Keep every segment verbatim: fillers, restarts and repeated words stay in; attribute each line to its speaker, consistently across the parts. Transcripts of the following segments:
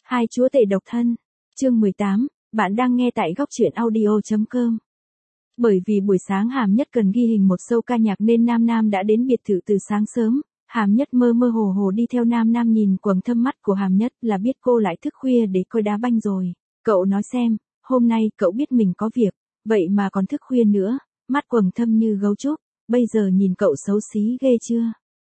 Speaker 1: Hai chúa tể độc thân. Chương mười tám, bạn đang nghe tại góc truyện audio chấm com. Bởi vì buổi sáng Hàm Nhất cần ghi hình một show ca nhạc nên Nam Nam đã đến biệt thự từ sáng sớm. Hàm Nhất mơ mơ hồ hồ đi theo Nam Nam, nhìn quầng thâm mắt của Hàm Nhất là biết cô lại thức khuya để coi đá banh rồi. Cậu nói xem, hôm nay cậu biết mình có việc, vậy mà còn thức khuya nữa, mắt quầng thâm như gấu trúc, bây giờ nhìn cậu xấu xí ghê chưa?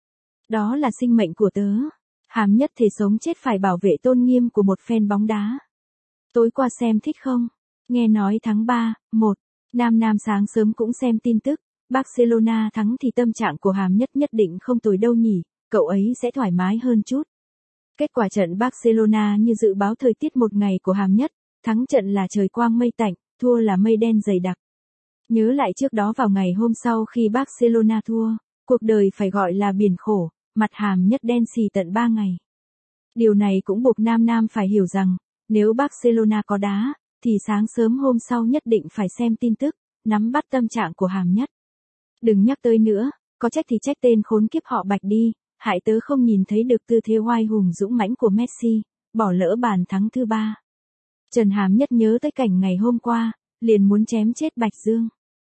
Speaker 1: Đó là sinh mệnh của tớ. Hàm Nhất thề sống chết phải bảo vệ tôn nghiêm của một fan bóng đá. Tối qua xem thích không? Nghe nói tháng ba, một, Nam Nam sáng sớm cũng xem tin tức, Barcelona thắng thì tâm trạng của Hàm Nhất nhất định không tồi đâu nhỉ, cậu ấy sẽ thoải mái hơn chút. Kết quả trận Barcelona như dự báo thời tiết một ngày của Hàm Nhất, thắng trận là trời quang mây tạnh, thua là mây đen dày đặc. Nhớ lại trước đó vào ngày hôm sau khi Barcelona thua, cuộc đời phải gọi là biển khổ, mặt Hàm Nhất đen xì tận ba ngày. Điều này cũng buộc Nam Nam phải hiểu rằng, nếu Barcelona có đá, thì sáng sớm hôm sau nhất định phải xem tin tức, nắm bắt tâm trạng của Hàm Nhất. Đừng nhắc tới nữa, có trách thì trách tên khốn kiếp họ Bạch đi, hại tớ không nhìn thấy được tư thế oai hùng dũng mãnh của Messi, bỏ lỡ bàn thắng thứ ba. Trần Hàm Nhất nhớ tới cảnh ngày hôm qua, liền muốn chém chết Bạch Dương.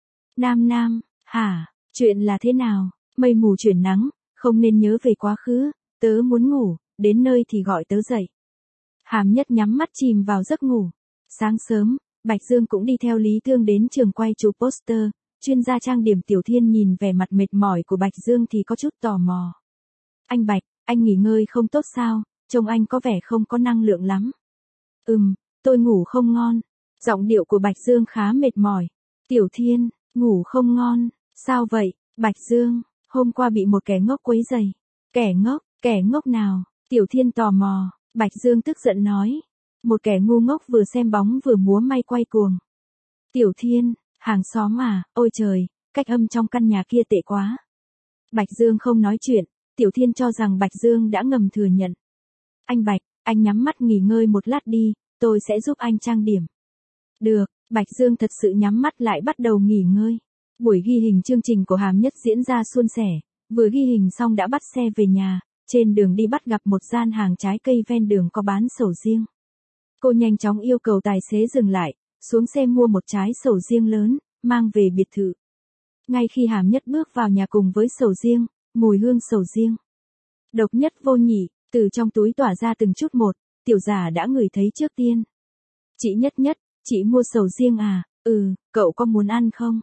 Speaker 1: Nam Nam, hả, chuyện là thế nào? Mây mù chuyển nắng, không nên nhớ về quá khứ, tớ muốn ngủ, đến nơi thì gọi tớ dậy. Hàm Nhất nhắm mắt chìm vào giấc ngủ. Sáng sớm, Bạch Dương cũng đi theo Lý Thương đến trường quay chụp poster, chuyên gia trang điểm Tiểu Thiên nhìn vẻ mặt mệt mỏi của Bạch Dương thì có chút tò mò. Anh Bạch, anh nghỉ ngơi không tốt sao, trông anh có vẻ không có năng lượng lắm. Ừm, tôi ngủ không ngon. Giọng điệu của Bạch Dương khá mệt mỏi. Tiểu Thiên, ngủ không ngon, sao vậy? Bạch Dương, hôm qua bị một kẻ ngốc quấy rầy. Kẻ ngốc, kẻ ngốc nào? Tiểu Thiên tò mò. Bạch Dương tức giận nói. Một kẻ ngu ngốc vừa xem bóng vừa múa may quay cuồng. Tiểu Thiên, hàng xóm à, ôi trời, cách âm trong căn nhà kia tệ quá. Bạch Dương không nói chuyện, Tiểu Thiên cho rằng Bạch Dương đã ngầm thừa nhận. Anh Bạch, anh nhắm mắt nghỉ ngơi một lát đi, tôi sẽ giúp anh trang điểm. Được, Bạch Dương thật sự nhắm mắt lại bắt đầu nghỉ ngơi. Buổi ghi hình chương trình của Hàm Nhất diễn ra suôn sẻ, vừa ghi hình xong đã bắt xe về nhà, trên đường đi bắt gặp một gian hàng trái cây ven đường có bán sầu riêng. Cô nhanh chóng yêu cầu tài xế dừng lại, xuống xe mua một trái sầu riêng lớn, mang về biệt thự. Ngay khi Hàm Nhất bước vào nhà cùng với sầu riêng, mùi hương sầu riêng độc nhất vô nhị, từ trong túi tỏa ra từng chút một, Tiểu Giả đã ngửi thấy trước tiên. Chị Nhất Nhất, chị mua sầu riêng à? Ừ, cậu có muốn ăn không?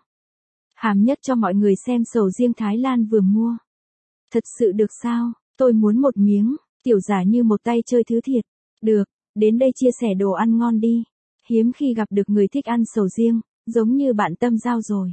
Speaker 1: Hàm Nhất cho mọi người xem sầu riêng Thái Lan vừa mua. Thật sự được sao? Tôi muốn một miếng. Tiểu Giả như một tay chơi thứ thiệt. Được, đến đây chia sẻ đồ ăn ngon đi. Hiếm khi gặp được người thích ăn sầu riêng, giống như bạn Tâm Giao rồi.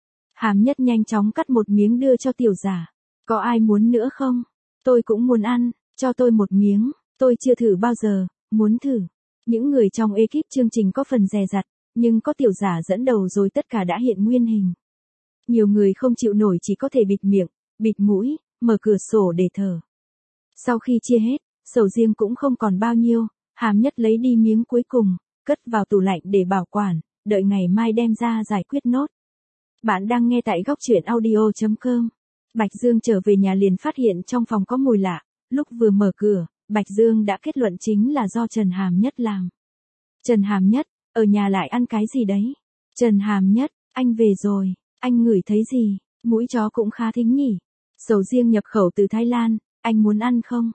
Speaker 1: Hàm Nhất nhanh chóng cắt một miếng đưa cho Tiểu Giả. Có ai muốn nữa không? Tôi cũng muốn ăn, cho tôi một miếng. Tôi chưa thử bao giờ, muốn thử. Những người trong ekip chương trình có phần dè dặt, nhưng có Tiểu Giả dẫn đầu rồi tất cả đã hiện nguyên hình. Nhiều người không chịu nổi chỉ có thể bịt miệng, bịt mũi, mở cửa sổ để thở. Sau khi chia hết, sầu riêng cũng không còn bao nhiêu, Hàm Nhất lấy đi miếng cuối cùng, cất vào tủ lạnh để bảo quản, đợi ngày mai đem ra giải quyết nốt. Bạn đang nghe tại góc truyện audio chấm com. Bạch Dương trở về nhà liền phát hiện trong phòng có mùi lạ, lúc vừa mở cửa, Bạch Dương đã kết luận chính là do Trần Hàm Nhất làm. Trần Hàm Nhất, ở nhà lại ăn cái gì đấy? Trần Hàm Nhất, anh về rồi, anh ngửi thấy gì? Mũi chó cũng khá thính nhỉ. Sầu riêng nhập khẩu từ Thái Lan, anh muốn ăn không?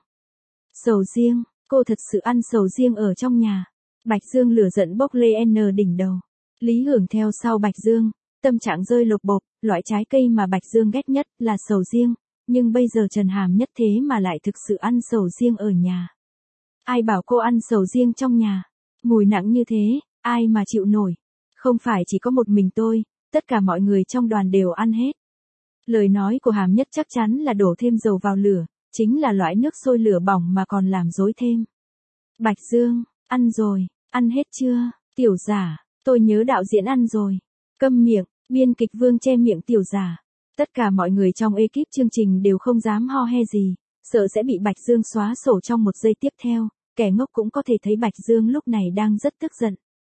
Speaker 1: Sầu riêng, cô thật sự ăn sầu riêng ở trong nhà. Bạch Dương lửa giận bốc lên đỉnh đầu. Lý Hưởng theo sau Bạch Dương, tâm trạng rơi lột bột, loại trái cây mà Bạch Dương ghét nhất là sầu riêng, nhưng bây giờ Trần Hàm Nhất thế mà lại thực sự ăn sầu riêng ở nhà. Ai bảo cô ăn sầu riêng trong nhà? Mùi nặng như thế, ai mà chịu nổi? Không phải chỉ có một mình tôi, tất cả mọi người trong đoàn đều ăn hết. Lời nói của Hàm Nhất chắc chắn là đổ thêm dầu vào lửa, chính là loại nước sôi lửa bỏng mà còn làm dối thêm. Bạch Dương, ăn rồi, ăn hết chưa? Tiểu Giả, tôi nhớ đạo diễn ăn rồi. Câm miệng, biên kịch Vương che miệng Tiểu Giả. Tất cả mọi người trong ekip chương trình đều không dám ho he gì, sợ sẽ bị Bạch Dương xóa sổ trong một giây tiếp theo, kẻ ngốc cũng có thể thấy Bạch Dương lúc này đang rất tức giận.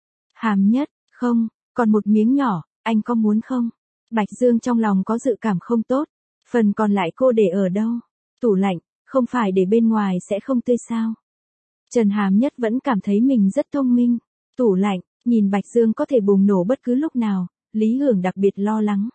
Speaker 1: Hàm Nhất, không, còn một miếng nhỏ, anh có muốn không? Bạch Dương trong lòng có dự cảm không tốt, phần còn lại cô để ở đâu? Tủ lạnh, không phải để bên ngoài sẽ không tươi sao? Trần Hàm Nhất vẫn cảm thấy mình rất thông minh. Tủ lạnh, nhìn Bạch Dương có thể bùng nổ bất cứ lúc nào, Lý Hưởng đặc biệt lo lắng.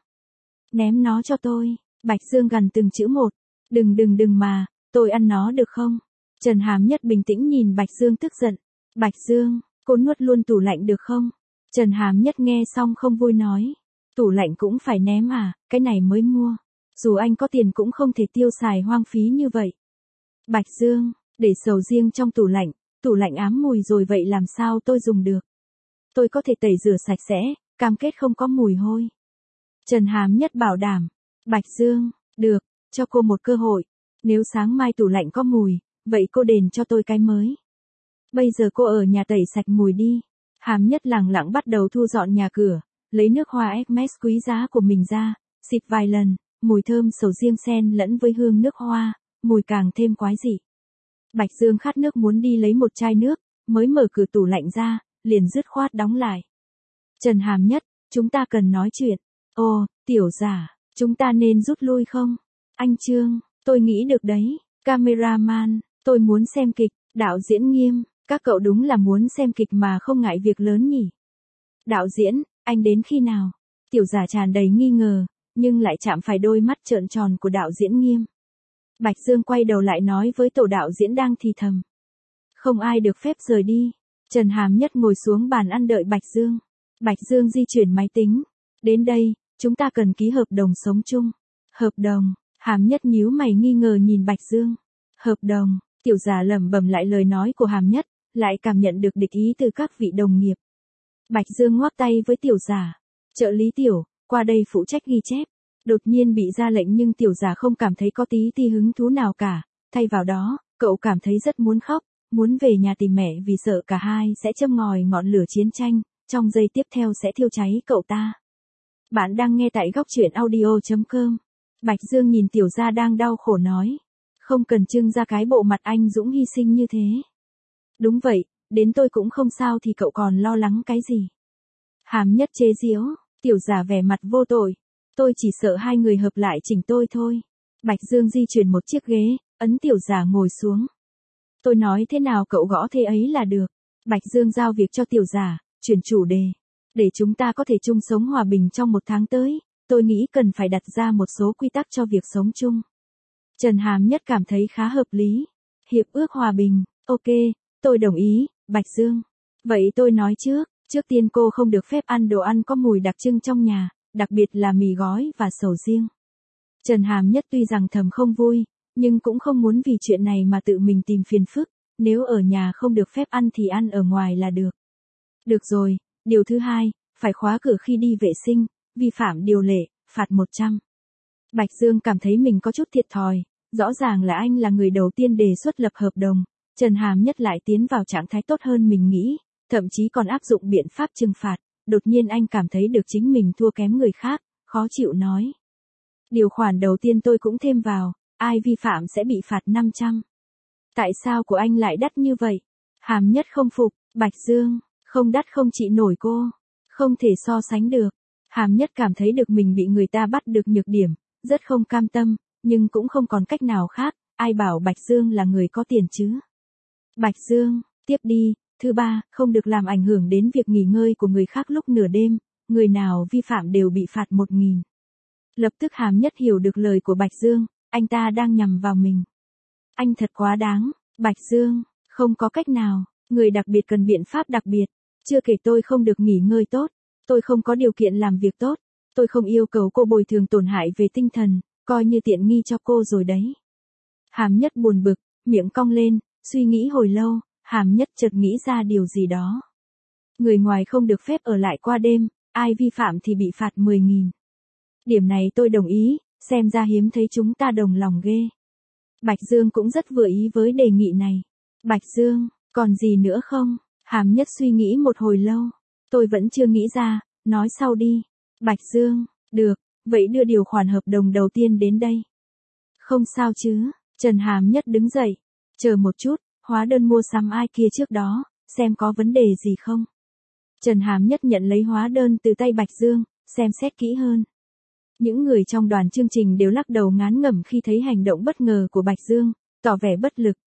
Speaker 1: Ném nó cho tôi, Bạch Dương gằn từng chữ một. Đừng đừng đừng mà, tôi ăn nó được không? Trần Hàm Nhất bình tĩnh nhìn Bạch Dương tức giận. Bạch Dương, cô nuốt luôn tủ lạnh được không? Trần Hàm Nhất nghe xong không vui nói. Tủ lạnh cũng phải ném à, cái này mới mua. Dù anh có tiền cũng không thể tiêu xài hoang phí như vậy. Bạch Dương, để sầu riêng trong tủ lạnh, tủ lạnh ám mùi rồi vậy làm sao tôi dùng được? Tôi có thể tẩy rửa sạch sẽ, cam kết không có mùi hôi. Trần Hàm Nhất bảo đảm. Bạch Dương, được, cho cô một cơ hội. Nếu sáng mai tủ lạnh có mùi, vậy cô đền cho tôi cái mới. Bây giờ cô ở nhà tẩy sạch mùi đi. Hàm Nhất lẳng lặng bắt đầu thu dọn nhà cửa, lấy nước hoa Hermes quý giá của mình ra, xịt vài lần, mùi thơm sầu riêng xen lẫn với hương nước hoa, mùi càng thêm quái dị. Bạch Dương khát nước muốn đi lấy một chai nước, mới mở cửa tủ lạnh ra, liền dứt khoát đóng lại. Trần Hàm Nhất, chúng ta cần nói chuyện. Ồ, tiểu giả, chúng ta nên rút lui không? Anh Trương, tôi nghĩ được đấy. Cameraman, tôi muốn xem kịch. Đạo diễn Nghiêm, các cậu đúng là muốn xem kịch mà không ngại việc lớn nhỉ? Đạo diễn, anh đến khi nào? Tiểu giả tràn đầy nghi ngờ, nhưng lại chạm phải đôi mắt trợn tròn của đạo diễn Nghiêm. Bạch Dương quay đầu lại nói với tổ đạo diễn đang thì thầm. Không ai được phép rời đi. Trần Hàm Nhất ngồi xuống bàn ăn đợi Bạch Dương. Bạch Dương di chuyển máy tính. Đến đây, chúng ta cần ký hợp đồng sống chung. Hợp đồng, Hàm Nhất nhíu mày nghi ngờ nhìn Bạch Dương. Hợp đồng, tiểu giả lẩm bẩm lại lời nói của Hàm Nhất, lại cảm nhận được địch ý từ các vị đồng nghiệp. Bạch Dương ngoắc tay với tiểu giả. Trợ lý tiểu, qua đây phụ trách ghi chép. Đột nhiên bị ra lệnh nhưng tiểu giả không cảm thấy có tí ti hứng thú nào cả. Thay vào đó, cậu cảm thấy rất muốn khóc, muốn về nhà tìm mẹ vì sợ cả hai sẽ châm ngòi ngọn lửa chiến tranh, trong giây tiếp theo sẽ thiêu cháy cậu ta. Bạn đang nghe tại góc truyện audio chấm com. Bạch Dương nhìn tiểu gia đang đau khổ nói. Không cần trưng ra cái bộ mặt anh dũng hy sinh như thế. Đúng vậy, đến tôi cũng không sao thì cậu còn lo lắng cái gì. Hàm Nhất chế giễu, tiểu giả vẻ mặt vô tội. Tôi chỉ sợ hai người hợp lại chỉnh tôi thôi. Bạch Dương di chuyển một chiếc ghế, ấn tiểu giả ngồi xuống. Tôi nói thế nào cậu gõ thế ấy là được. Bạch Dương giao việc cho tiểu giả, chuyển chủ đề. Để chúng ta có thể chung sống hòa bình trong một tháng tới, tôi nghĩ cần phải đặt ra một số quy tắc cho việc sống chung. Trần Hàm Nhất cảm thấy khá hợp lý. Hiệp ước hòa bình, ok, tôi đồng ý, Bạch Dương. Vậy tôi nói trước, trước tiên cô không được phép ăn đồ ăn có mùi đặc trưng trong nhà, đặc biệt là mì gói và sầu riêng. Trần Hàm Nhất tuy rằng thầm không vui, nhưng cũng không muốn vì chuyện này mà tự mình tìm phiền phức, nếu ở nhà không được phép ăn thì ăn ở ngoài là được. Được rồi, điều thứ hai, phải khóa cửa khi đi vệ sinh, vi phạm điều lệ, phạt một trăm. Bạch Dương cảm thấy mình có chút thiệt thòi, rõ ràng là anh là người đầu tiên đề xuất lập hợp đồng, Trần Hàm Nhất lại tiến vào trạng thái tốt hơn mình nghĩ, thậm chí còn áp dụng biện pháp trừng phạt, đột nhiên anh cảm thấy được chính mình thua kém người khác, khó chịu nói. Điều khoản đầu tiên tôi cũng thêm vào, ai vi phạm sẽ bị phạt năm trăm. Tại sao của anh lại đắt như vậy? Hàm Nhất không phục, Bạch Dương, không đắt không trị nổi cô, không thể so sánh được. Hàm Nhất cảm thấy được mình bị người ta bắt được nhược điểm, rất không cam tâm, nhưng cũng không còn cách nào khác, ai bảo Bạch Dương là người có tiền chứ. Bạch Dương, tiếp đi, thứ ba, không được làm ảnh hưởng đến việc nghỉ ngơi của người khác lúc nửa đêm, người nào vi phạm đều bị phạt một nghìn. Lập tức Hàm Nhất hiểu được lời của Bạch Dương, anh ta đang nhằm vào mình. Anh thật quá đáng, Bạch Dương, không có cách nào, người đặc biệt cần biện pháp đặc biệt, chưa kể tôi không được nghỉ ngơi tốt, tôi không có điều kiện làm việc tốt, tôi không yêu cầu cô bồi thường tổn hại về tinh thần, coi như tiện nghi cho cô rồi đấy. Hàm Nhất buồn bực, miệng cong lên, suy nghĩ hồi lâu, Hàm Nhất chợt nghĩ ra điều gì đó. Người ngoài không được phép ở lại qua đêm, ai vi phạm thì bị phạt mười nghìn. Điểm này tôi đồng ý, xem ra hiếm thấy chúng ta đồng lòng ghê. Bạch Dương cũng rất vừa ý với đề nghị này. Bạch Dương, còn gì nữa không? Hàm Nhất suy nghĩ một hồi lâu. Tôi vẫn chưa nghĩ ra, nói sau đi. Bạch Dương, được, vậy đưa điều khoản hợp đồng đầu tiên đến đây. Không sao chứ, Trần Hàm Nhất đứng dậy. Chờ một chút, hóa đơn mua sắm ai kia trước đó, xem có vấn đề gì không. Trần Hàm Nhất nhận lấy hóa đơn từ tay Bạch Dương, xem xét kỹ hơn. Những người trong đoàn chương trình đều lắc đầu ngán ngẩm khi thấy hành động bất ngờ của Bạch Dương, tỏ vẻ bất lực,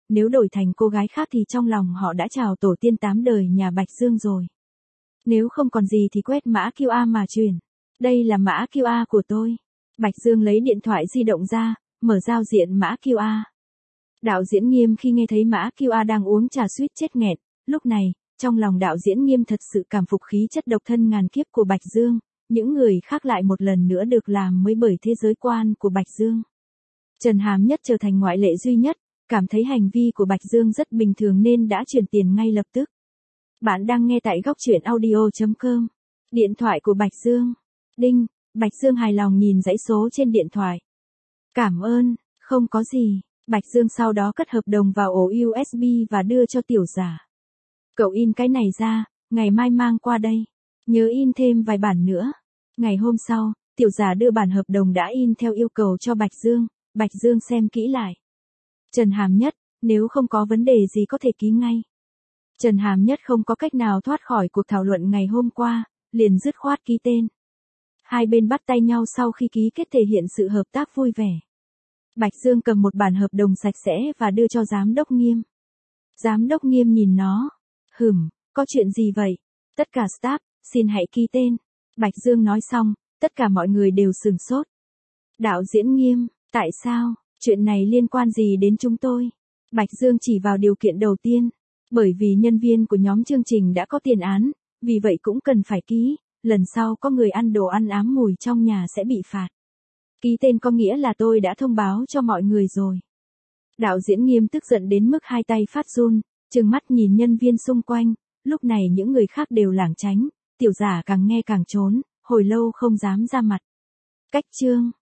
Speaker 1: nếu đổi thành cô gái khác thì trong lòng họ đã chào tổ tiên tám đời nhà Bạch Dương rồi. Nếu không còn gì thì quét mã quy rờ mà chuyển. Đây là mã quy rờ của tôi. Bạch Dương lấy điện thoại di động ra, mở giao diện mã quy rờ. Đạo diễn Nghiêm khi nghe thấy mã quy rờ đang uống trà suýt chết nghẹn, lúc này, trong lòng đạo diễn Nghiêm thật sự cảm phục khí chất độc thân ngàn kiếp của Bạch Dương, những người khác lại một lần nữa được làm mới bởi thế giới quan của Bạch Dương. Trần Hàm Nhất trở thành ngoại lệ duy nhất, cảm thấy hành vi của Bạch Dương rất bình thường nên đã chuyển tiền ngay lập tức. Bạn đang nghe tại góc truyện audio chấm com. Điện thoại của Bạch Dương. Đinh, Bạch Dương hài lòng nhìn dãy số trên điện thoại. Cảm ơn, không có gì. Bạch Dương sau đó cất hợp đồng vào ổ u ét bê và đưa cho Tiểu Giả. Cậu in cái này ra, ngày mai mang qua đây. Nhớ in thêm vài bản nữa. Ngày hôm sau, Tiểu Giả đưa bản hợp đồng đã in theo yêu cầu cho Bạch Dương. Bạch Dương xem kỹ lại. Trần Hàm Nhất, nếu không có vấn đề gì có thể ký ngay. Trần Hàm Nhất không có cách nào thoát khỏi cuộc thảo luận ngày hôm qua, liền dứt khoát ký tên. Hai bên bắt tay nhau sau khi ký kết thể hiện sự hợp tác vui vẻ. Bạch Dương cầm một bản hợp đồng sạch sẽ và đưa cho giám đốc Nghiêm. Giám đốc Nghiêm nhìn nó. Hửm, có chuyện gì vậy? Tất cả staff, xin hãy ký tên. Bạch Dương nói xong, tất cả mọi người đều sửng sốt. Đạo diễn Nghiêm, tại sao? Chuyện này liên quan gì đến chúng tôi? Bạch Dương chỉ vào điều kiện đầu tiên. Bởi vì nhân viên của nhóm chương trình đã có tiền án, vì vậy cũng cần phải ký, lần sau có người ăn đồ ăn ám mùi trong nhà sẽ bị phạt. Ký tên có nghĩa là tôi đã thông báo cho mọi người rồi. Đạo diễn Nghiêm tức giận đến mức hai tay phát run, trừng mắt nhìn nhân viên xung quanh, lúc này những người khác đều lảng tránh, Tiểu Giả càng nghe càng trốn, hồi lâu không dám ra mặt. Cách chương